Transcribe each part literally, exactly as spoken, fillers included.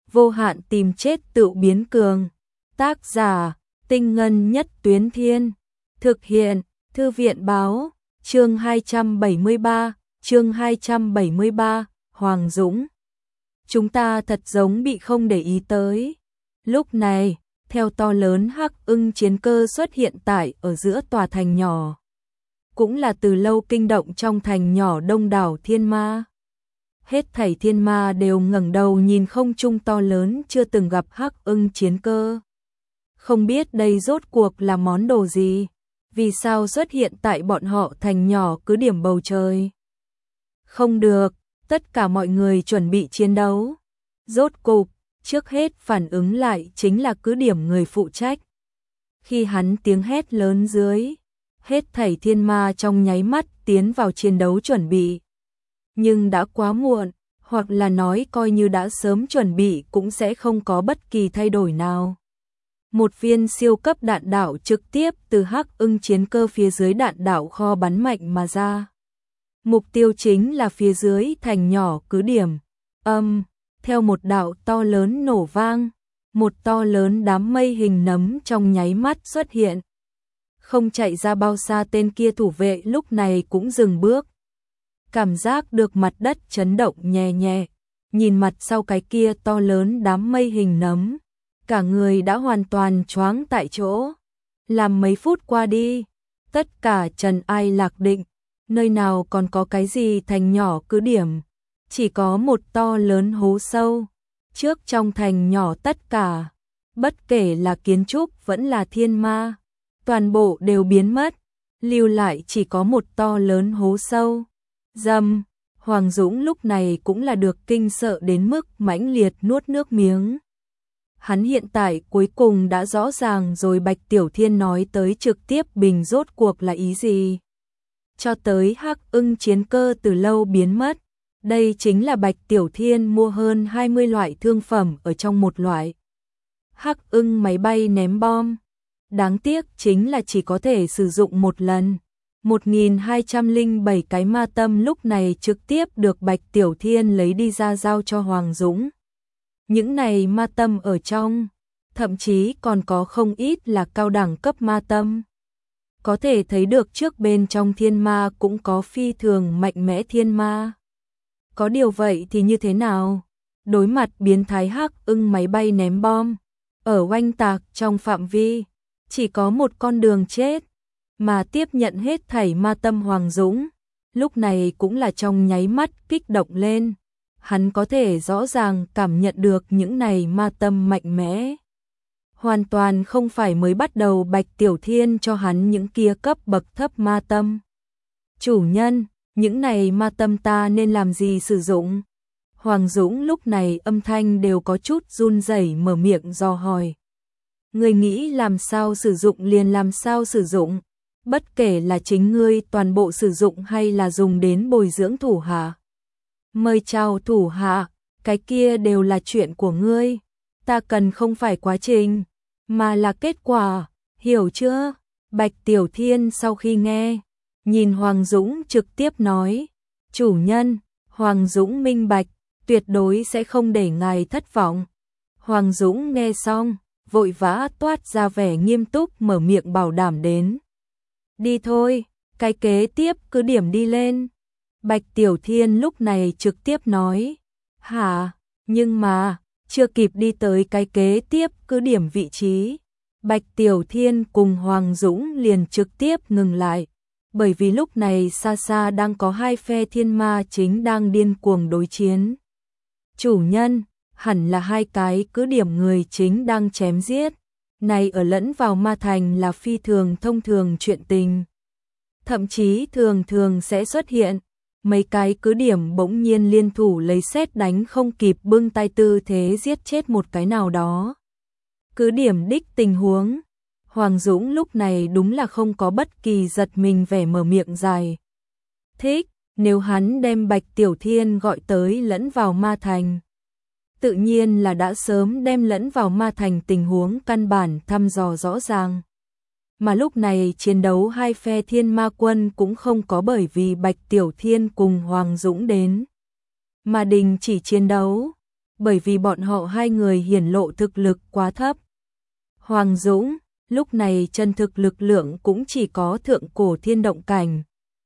vô hạn tìm chết tự biến cường. Tác giả, Tinh Ngân Nhất Tuyến Thiên. Thực hiện, Thư viện Báo. Chương hai trăm bảy mươi ba, chương hai trăm bảy mươi ba, Hoàng Dũng. Chúng ta thật giống bị không để ý tới. Lúc này, theo to lớn hắc ưng chiến cơ xuất hiện tại ở giữa tòa thành nhỏ. Cũng là từ lâu kinh động trong thành nhỏ đông đảo thiên ma. Hết thảy thiên ma đều ngẩng đầu nhìn không trung to lớn chưa từng gặp hắc ưng chiến cơ. Không biết đây rốt cuộc là món đồ gì, vì sao xuất hiện tại bọn họ thành nhỏ cứ điểm bầu trời. Không được, tất cả mọi người chuẩn bị chiến đấu. Rốt cục, trước hết phản ứng lại chính là cứ điểm người phụ trách. Khi hắn tiếng hét lớn dưới, hết thảy thiên ma trong nháy mắt tiến vào chiến đấu chuẩn bị. Nhưng đã quá muộn, hoặc là nói coi như đã sớm chuẩn bị cũng sẽ không có bất kỳ thay đổi nào. Một viên siêu cấp đạn đạo trực tiếp từ hắc ưng chiến cơ phía dưới đạn đạo kho bắn mạnh mà ra. Mục tiêu chính là phía dưới thành nhỏ cứ điểm. Âm, theo một đạo to lớn nổ vang, một to lớn đám mây hình nấm trong nháy mắt xuất hiện. Không chạy ra bao xa tên kia thủ vệ lúc này cũng dừng bước. Cảm giác được mặt đất chấn động nhẹ nhẹ, nhìn mặt sau cái kia to lớn đám mây hình nấm. Cả người đã hoàn toàn choáng tại chỗ. Làm mấy phút qua đi, tất cả trần ai lạc định, nơi nào còn có cái gì thành nhỏ cứ điểm, chỉ có một to lớn hố sâu. Trước trong thành nhỏ tất cả, bất kể là kiến trúc vẫn là thiên ma, toàn bộ đều biến mất, lưu lại chỉ có một to lớn hố sâu. Dầm, Hoàng Dũng lúc này cũng là được kinh sợ đến mức mãnh liệt nuốt nước miếng. Hắn hiện tại cuối cùng đã rõ ràng rồi Bạch Tiểu Thiên nói tới trực tiếp bình rốt cuộc là ý gì. Cho tới hắc ưng chiến cơ từ lâu biến mất. Đây chính là Bạch Tiểu Thiên mua hơn hai mươi loại thương phẩm ở trong một loại. Hắc ưng máy bay ném bom. Đáng tiếc chính là chỉ có thể sử dụng một lần. một nghìn hai trăm lẻ bảy cái ma tâm lúc này trực tiếp được Bạch Tiểu Thiên lấy đi ra giao cho Hoàng Dũng. Những này ma tâm ở trong, thậm chí còn có không ít là cao đẳng cấp ma tâm. Có thể thấy được trước bên trong thiên ma cũng có phi thường mạnh mẽ thiên ma. Có điều vậy thì như thế nào? Đối mặt biến thái hắc ưng máy bay ném bom, ở oanh tạc trong phạm vi, chỉ có một con đường chết, mà tiếp nhận hết thảy ma tâm Hoàng Dũng. Lúc này cũng là trong nháy mắt kích động lên. Hắn có thể rõ ràng cảm nhận được những này ma tâm mạnh mẽ. Hoàn toàn không phải mới bắt đầu Bạch Tiểu Thiên cho hắn những kia cấp bậc thấp ma tâm. Chủ nhân, những này ma tâm ta nên làm gì sử dụng? Hoàng Dũng lúc này âm thanh đều có chút run rẩy mở miệng dò hỏi. Ngươi nghĩ làm sao sử dụng liền làm sao sử dụng, bất kể là chính ngươi toàn bộ sử dụng hay là dùng đến bồi dưỡng thủ hạ. Mời chào thủ hạ, cái kia đều là chuyện của ngươi, ta cần không phải quá trình, mà là kết quả, hiểu chưa? Bạch Tiểu Thiên sau khi nghe, nhìn Hoàng Dũng trực tiếp nói, chủ nhân, Hoàng Dũng minh bạch, tuyệt đối sẽ không để ngài thất vọng. Hoàng Dũng nghe xong, vội vã toát ra vẻ nghiêm túc mở miệng bảo đảm đến. Đi thôi, cái kế tiếp cứ điểm đi lên. Bạch Tiểu Thiên lúc này trực tiếp nói, hả, nhưng mà, chưa kịp đi tới cái kế tiếp cứ điểm vị trí. Bạch Tiểu Thiên cùng Hoàng Dũng liền trực tiếp ngừng lại, bởi vì lúc này xa xa đang có hai phe thiên ma chính đang điên cuồng đối chiến. Chủ nhân, hẳn là hai cái cứ điểm người chính đang chém giết, này ở lẫn vào ma thành là phi thường thông thường chuyện tình. Thậm chí thường thường sẽ xuất hiện. Mấy cái cứ điểm bỗng nhiên liên thủ lấy sét đánh không kịp bưng tay tư thế giết chết một cái nào đó. Cứ điểm đích tình huống, Hoàng Dũng lúc này đúng là không có bất kỳ giật mình vẻ mở miệng dài. Thích, nếu hắn đem Bạch Tiểu Thiên gọi tới lẫn vào ma thành. Tự nhiên là đã sớm đem lẫn vào ma thành tình huống căn bản thăm dò rõ ràng. Mà lúc này chiến đấu hai phe thiên ma quân cũng không có bởi vì Bạch Tiểu Thiên cùng Hoàng Dũng đến mà đình chỉ chiến đấu. bởi vì bọn họ hai người hiển lộ thực lực quá thấp. Hoàng Dũng, lúc này chân thực lực lượng cũng chỉ có thượng cổ thiên động cảnh.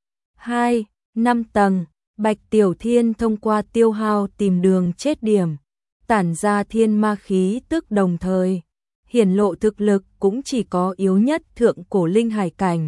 hai, năm tầng, Bạch Tiểu Thiên thông qua tiêu hao tìm đường chết điểm, tản ra thiên ma khí tức đồng thời. Hiển lộ thực lực cũng chỉ có yếu nhất thượng cổ linh hải cảnh.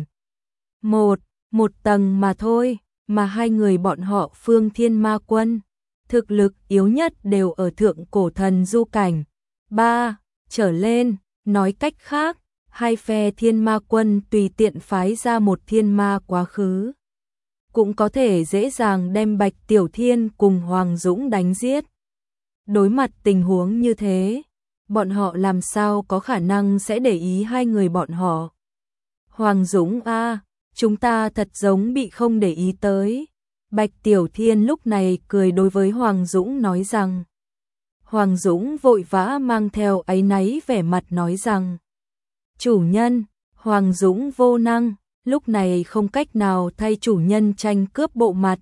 Một, một tầng mà thôi, mà hai người bọn họ Phương Thiên Ma Quân, thực lực yếu nhất đều ở thượng cổ thần du cảnh. Ba, trở lên, nói cách khác, hai phe Thiên Ma Quân tùy tiện phái ra một thiên ma quá khứ, cũng có thể dễ dàng đem Bạch Tiểu Thiên cùng Hoàng Dũng đánh giết. Đối mặt tình huống như thế, bọn họ làm sao có khả năng sẽ để ý hai người bọn họ. Hoàng Dũng a, à, chúng ta thật giống bị không để ý tới. Bạch Tiểu Thiên lúc này cười đối với Hoàng Dũng nói rằng. Hoàng Dũng vội vã mang theo áy náy vẻ mặt nói rằng. Chủ nhân, Hoàng Dũng vô năng, lúc này không cách nào thay chủ nhân tranh cướp bộ mặt.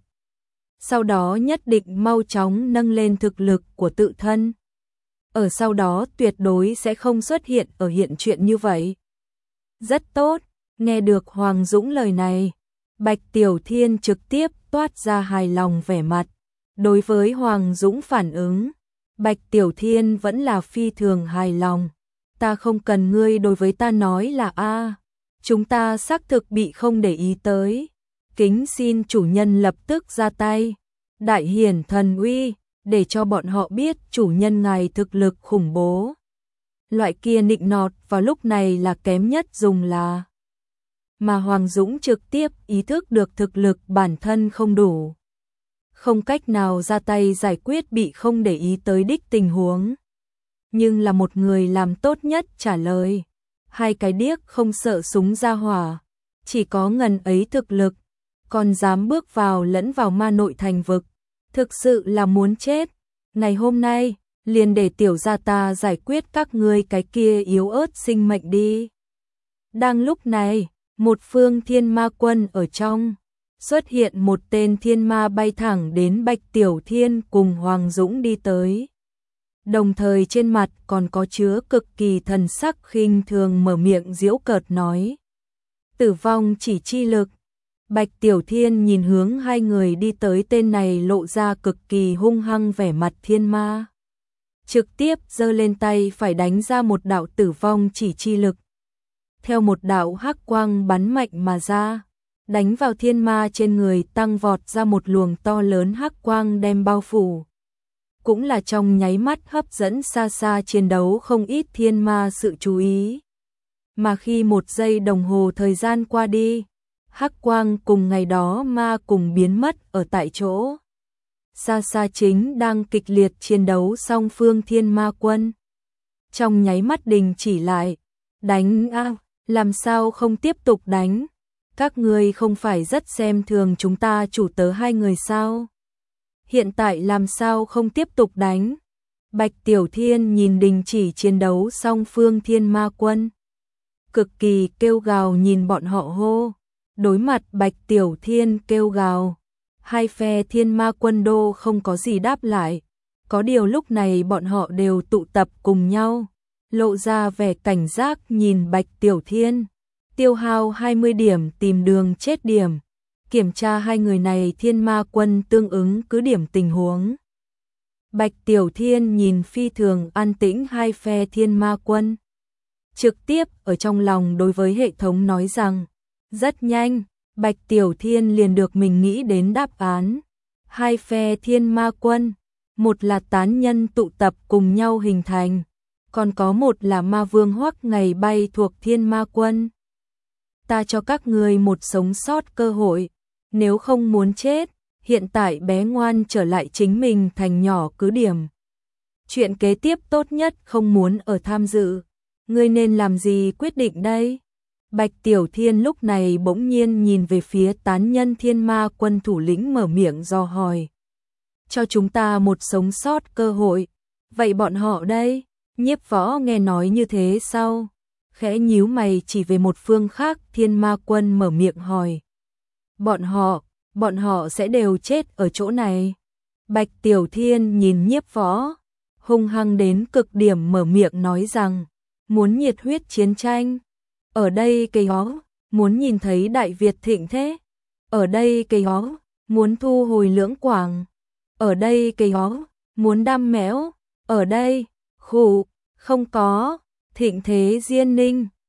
Sau đó nhất định mau chóng nâng lên thực lực của tự thân. Ở sau đó tuyệt đối sẽ không xuất hiện ở hiện chuyện như vậy. Rất tốt, nghe được Hoàng Dũng lời này, Bạch Tiểu Thiên trực tiếp toát ra hài lòng vẻ mặt. Đối với Hoàng Dũng phản ứng, Bạch Tiểu Thiên vẫn là phi thường hài lòng. Ta không cần ngươi đối với ta nói là a, chúng ta xác thực bị không để ý tới. Kính xin chủ nhân lập tức ra tay, đại hiển thần uy, để cho bọn họ biết chủ nhân ngài thực lực khủng bố. Loại kia nịnh nọt vào lúc này là kém nhất dùng là. Mà Hoàng Dũng trực tiếp ý thức được thực lực bản thân không đủ, không cách nào ra tay giải quyết bị không để ý tới đích tình huống. Nhưng là một người làm tốt nhất trả lời. Hai cái điếc không sợ súng ra hỏa, chỉ có ngần ấy thực lực, còn dám bước vào lẫn vào ma nội thành vực. Thực sự là muốn chết. Ngày hôm nay, liền để tiểu gia ta giải quyết các ngươi cái kia yếu ớt sinh mệnh đi. Đang lúc này, một phương thiên ma quân ở trong, xuất hiện một tên thiên ma bay thẳng đến Bạch Tiểu Thiên cùng Hoàng Dũng đi tới. Đồng thời trên mặt còn có chứa cực kỳ thần sắc khinh thường mở miệng giễu cợt nói. Tử vong chỉ chi lực. Bạch Tiểu Thiên nhìn hướng hai người đi tới tên này lộ ra cực kỳ hung hăng vẻ mặt thiên ma. Trực tiếp giơ lên tay phải đánh ra một đạo tử vong chỉ chi lực. Theo một đạo hắc quang bắn mạnh mà ra, đánh vào thiên ma trên người tăng vọt ra một luồng to lớn hắc quang đem bao phủ. Cũng là trong nháy mắt hấp dẫn xa xa chiến đấu không ít thiên ma sự chú ý. Mà khi một giây đồng hồ thời gian qua đi, hắc quang cùng ngày đó ma cùng biến mất ở tại chỗ. Xa xa chính đang kịch liệt chiến đấu song phương thiên ma quân. Trong nháy mắt đình chỉ lại, đánh a, làm sao không tiếp tục đánh? Các ngươi không phải rất xem thường chúng ta chủ tớ hai người sao? Hiện tại làm sao không tiếp tục đánh? Bạch Tiểu Thiên nhìn đình chỉ chiến đấu song phương thiên ma quân, cực kỳ kêu gào nhìn bọn họ hô. Đối mặt Bạch Tiểu Thiên kêu gào, hai phe thiên ma quân đô không có gì đáp lại. Có điều lúc này bọn họ đều tụ tập cùng nhau, lộ ra vẻ cảnh giác nhìn Bạch Tiểu Thiên. Tiêu hao hai mươi điểm tìm đường chết điểm, kiểm tra hai người này thiên ma quân tương ứng cứ điểm tình huống. Bạch Tiểu Thiên nhìn phi thường an tĩnh hai phe thiên ma quân, trực tiếp ở trong lòng đối với hệ thống nói rằng. Rất nhanh, Bạch Tiểu Thiên liền được mình nghĩ đến đáp án. Hai phe thiên ma quân, một là tán nhân tụ tập cùng nhau hình thành, còn có một là ma vương hoắc ngày bay thuộc thiên ma quân. Ta cho các người một sống sót cơ hội, nếu không muốn chết, hiện tại bé ngoan trở lại chính mình thành nhỏ cứ điểm. Chuyện kế tiếp tốt nhất không muốn ở tham dự, ngươi nên làm gì quyết định đây? Bạch Tiểu Thiên lúc này bỗng nhiên nhìn về phía tán nhân thiên ma quân thủ lĩnh mở miệng dò hỏi. Cho chúng ta một sống sót cơ hội, vậy bọn họ đây? Nhiếp Võ nghe nói như thế sau, khẽ nhíu mày chỉ về một phương khác thiên ma quân mở miệng hỏi. Bọn họ, bọn họ sẽ đều chết ở chỗ này. Bạch Tiểu Thiên nhìn Nhiếp Võ, hung hăng đến cực điểm mở miệng nói rằng, muốn nhiệt huyết chiến tranh. Ở đây cây ó, muốn nhìn thấy Đại Việt thịnh thế. Ở đây cây ó, muốn thu hồi Lưỡng Quảng. Ở đây cây ó, muốn đam mẽo. Ở đây, khụ, không có, thịnh thế Diên Ninh.